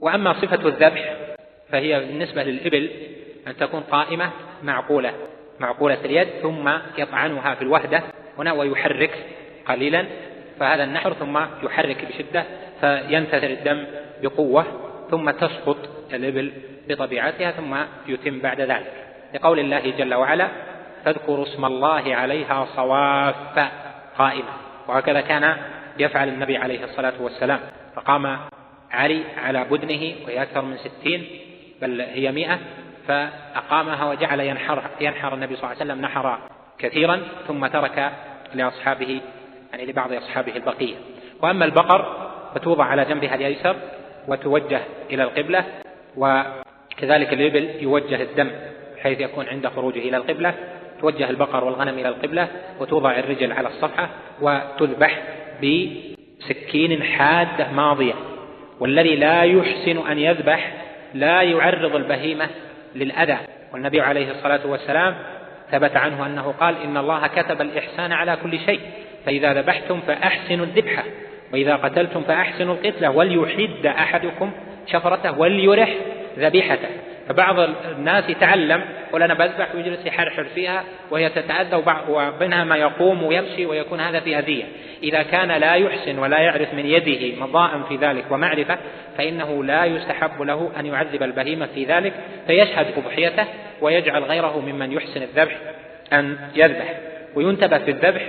وأما صفة الذبح فهي بالنسبة للإبل أن تكون قائمة معقولة اليد، ثم يطعنها في الوهدة هنا ويحرك قليلا، فهذا النحر، ثم يحرك بشدة فينتثر الدم بقوة، ثم تسقط الإبل بطبيعتها، ثم يتم بعد ذلك، لقول الله جل وعلا: فاذكروا اسم الله عليها صواف قائمة. وهكذا كان يفعل النبي عليه الصلاة والسلام، فقام علي على بدنه وهي أكثر من 60 بل هي 100، فأقامها وجعل ينحر النبي صلى الله عليه وسلم نحرا كثيرا، ثم ترك لأصحابه يعني لبعض أصحابه البقية. وأما البقر فتوضع على جنبها الأيسر وتوجه إلى القبلة، وكذلك الإبل يوجه الدم حيث يكون عند خروجه إلى القبلة، توجه البقر والغنم إلى القبلة، وتوضع الرجل على الصفحة وتذبح بسكين حادة ماضية. والذي لا يحسن أن يذبح لا يعرض البهيمة للأذى، والنبي عليه الصلاة والسلام ثبت عنه أنه قال: إن الله كتب الإحسان على كل شيء، فإذا ذبحتم فأحسنوا الذبحة، وإذا قتلتم فأحسنوا القتلة، وليحد أحدكم شفرته وليرح ذبيحته. فبعض الناس يتعلم ولنا بذبح ويجلس يحرحر فيها وهي تتأذى، وبينها ما يقوم ويمشي ويكون هذا في أذية. إذا كان لا يحسن ولا يعرف من يده مضاء في ذلك ومعرفة، فإنه لا يستحب له أن يعذب البهيمة في ذلك، فيشهد أضحيته ويجعل غيره ممن يحسن الذبح أن يذبح. وينتبه في الذبح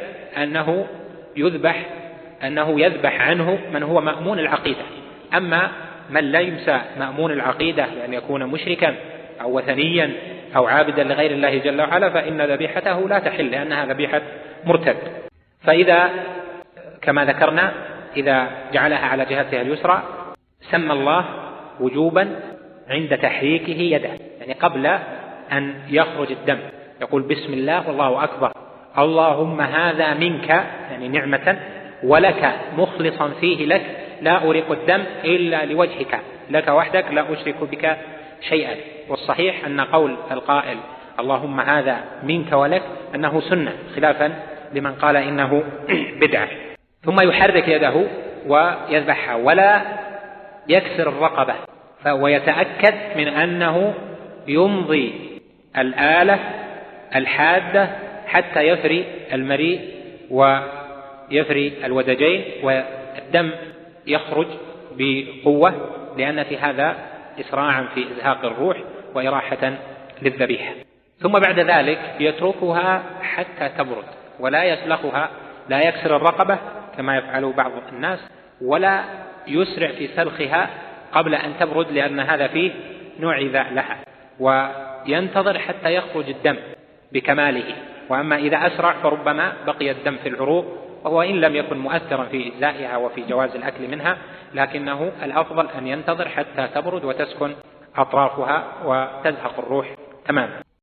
أنه يذبح عنه من هو مأمون العقيدة. أما من ليس مأمون العقيدة لأن يكون مشركا أو وثنيا أو عابدا لغير الله جل وعلا، فإن ذبيحته لا تحل لأنها ذبيحة مرتد. فإذا كما ذكرنا إذا جعلها على جهتها اليسرى سمى الله وجوبا عند تحريكه يده، يعني قبل أن يخرج الدم يقول: بسم الله والله أكبر، اللهم هذا منك، يعني نعمة، ولك مخلصا فيه لك، لا أريق الدم إلا لوجهك، لك وحدك لا أشرك بك شيئا. والصحيح أن قول القائل اللهم هذا منك ولك أنه سنة، خلافا لمن قال إنه بدعة. ثم يحرك يده ويذبحها ولا يكسر الرقبة، ويتأكد من أنه يمضي الآلة الحادة حتى يفري المريء ويفري الودجين، والدم يخرج بقوة، لأن في هذا إسراعا في إزهاق الروح وإراحة للذبيحة. ثم بعد ذلك يتركها حتى تبرد ولا يسلخها، لا يكسر الرقبة كما يفعل بعض الناس، ولا يسرع في سلخها قبل أن تبرد، لأن هذا فيه نوع إيذاء لها، وينتظر حتى يخرج الدم بكماله. وأما إذا أسرع فربما بقي الدم في العروق، وهو إن لم يكن مؤثرا في إجزائها وفي جواز الأكل منها، لكنه الأفضل أن ينتظر حتى تبرد وتسكن أطرافها وتزهق الروح تماما.